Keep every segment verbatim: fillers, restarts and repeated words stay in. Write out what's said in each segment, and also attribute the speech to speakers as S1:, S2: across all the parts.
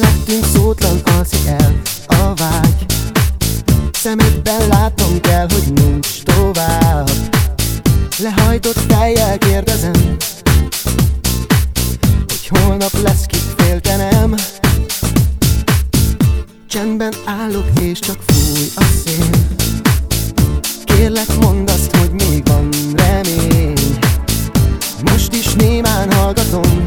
S1: Mellettünk szótlan alszik el a vágy. Szemedben látom kell, hogy nincs tovább. Lehajtott fejjel kérdezem, hogy holnap lesz, kit féltenem. Csendben állok és csak fúj a szél. Kérlek, mondd azt, hogy még van remény. Most is némán hallgatom,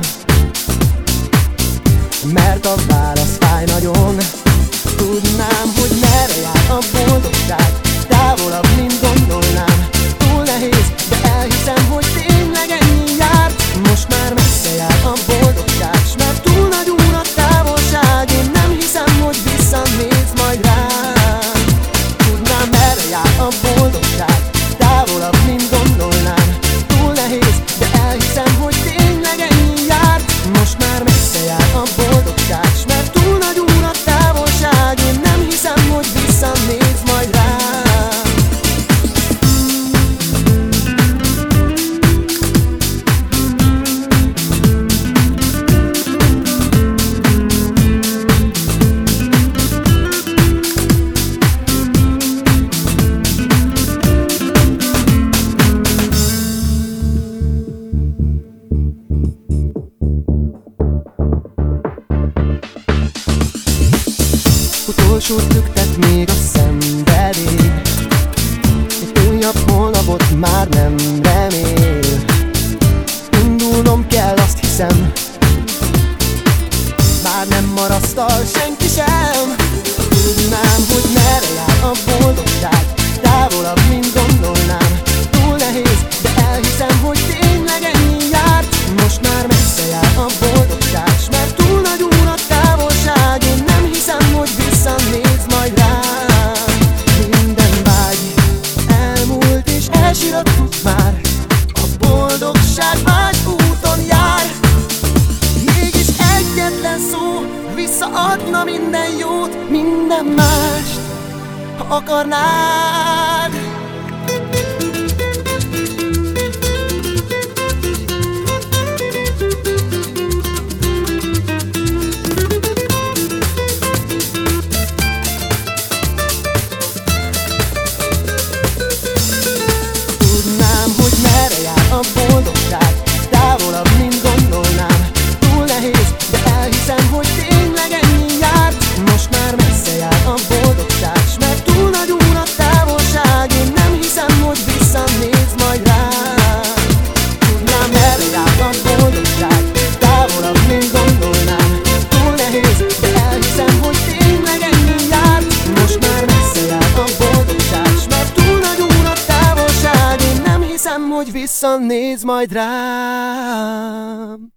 S1: mert a válasz fáj nagyon. Tudnám, hogy merre jár a boldogság, távolabb, mint gondolnám. Túl nehéz, de elhiszem, hogy tényleg ennyi jár. Most már messze jár a boldogság, s mert túl nagy úr a távolság. Én nem hiszem, hogy visszanéz majd rám. Tudnám, merre jár a boldogság, távolabb, mint gondolnám. Túl nehéz, de elhiszem, hogy tényleg ennyi jár. Most már messze jár a boldogság, s mert túl nagy úr a távolság. Én nem hiszem, hogy visszanéz majd rám. Utolsó tüktet még a szenvedély. Egy újabb holnapot már nem remél. Indulnom kell, azt hiszem, már nem marasztal senki sem. Tudnám, hogy merre jár a boldogság, távolabb, mint gondolnám. Túl nehéz, de elhiszem, hogy tényleg ennyi jár. Most már messze jár a boldogság, s mert túl nagy úr a távolság. Én nem hiszem, hogy visszanéz majd rám. Minden vágy elmúlt és elsirattuk már. A boldogság vágy úton jár. Mégis egyetlen szó visszaadna minden jót, minden mást, ha akarnád. A boldogság távolabb, mint gondolnám. Túl nehéz, de elhiszem, hogy tényleg ennyi jár. Most már messze jár a boldogság, s mert túl nagy úr a távolság. Én nem hiszem, hogy visszanéz majd rám. Tudnám, merre jár a boldogság, távolabb, mint gondolnám. Túl nehéz, de elhiszem, hogy tényleg ennyi jár. Most már messze jár a boldogság, s mert túl nagy úr a távolság. Én nem hiszem, hogy visszanéz majd rám.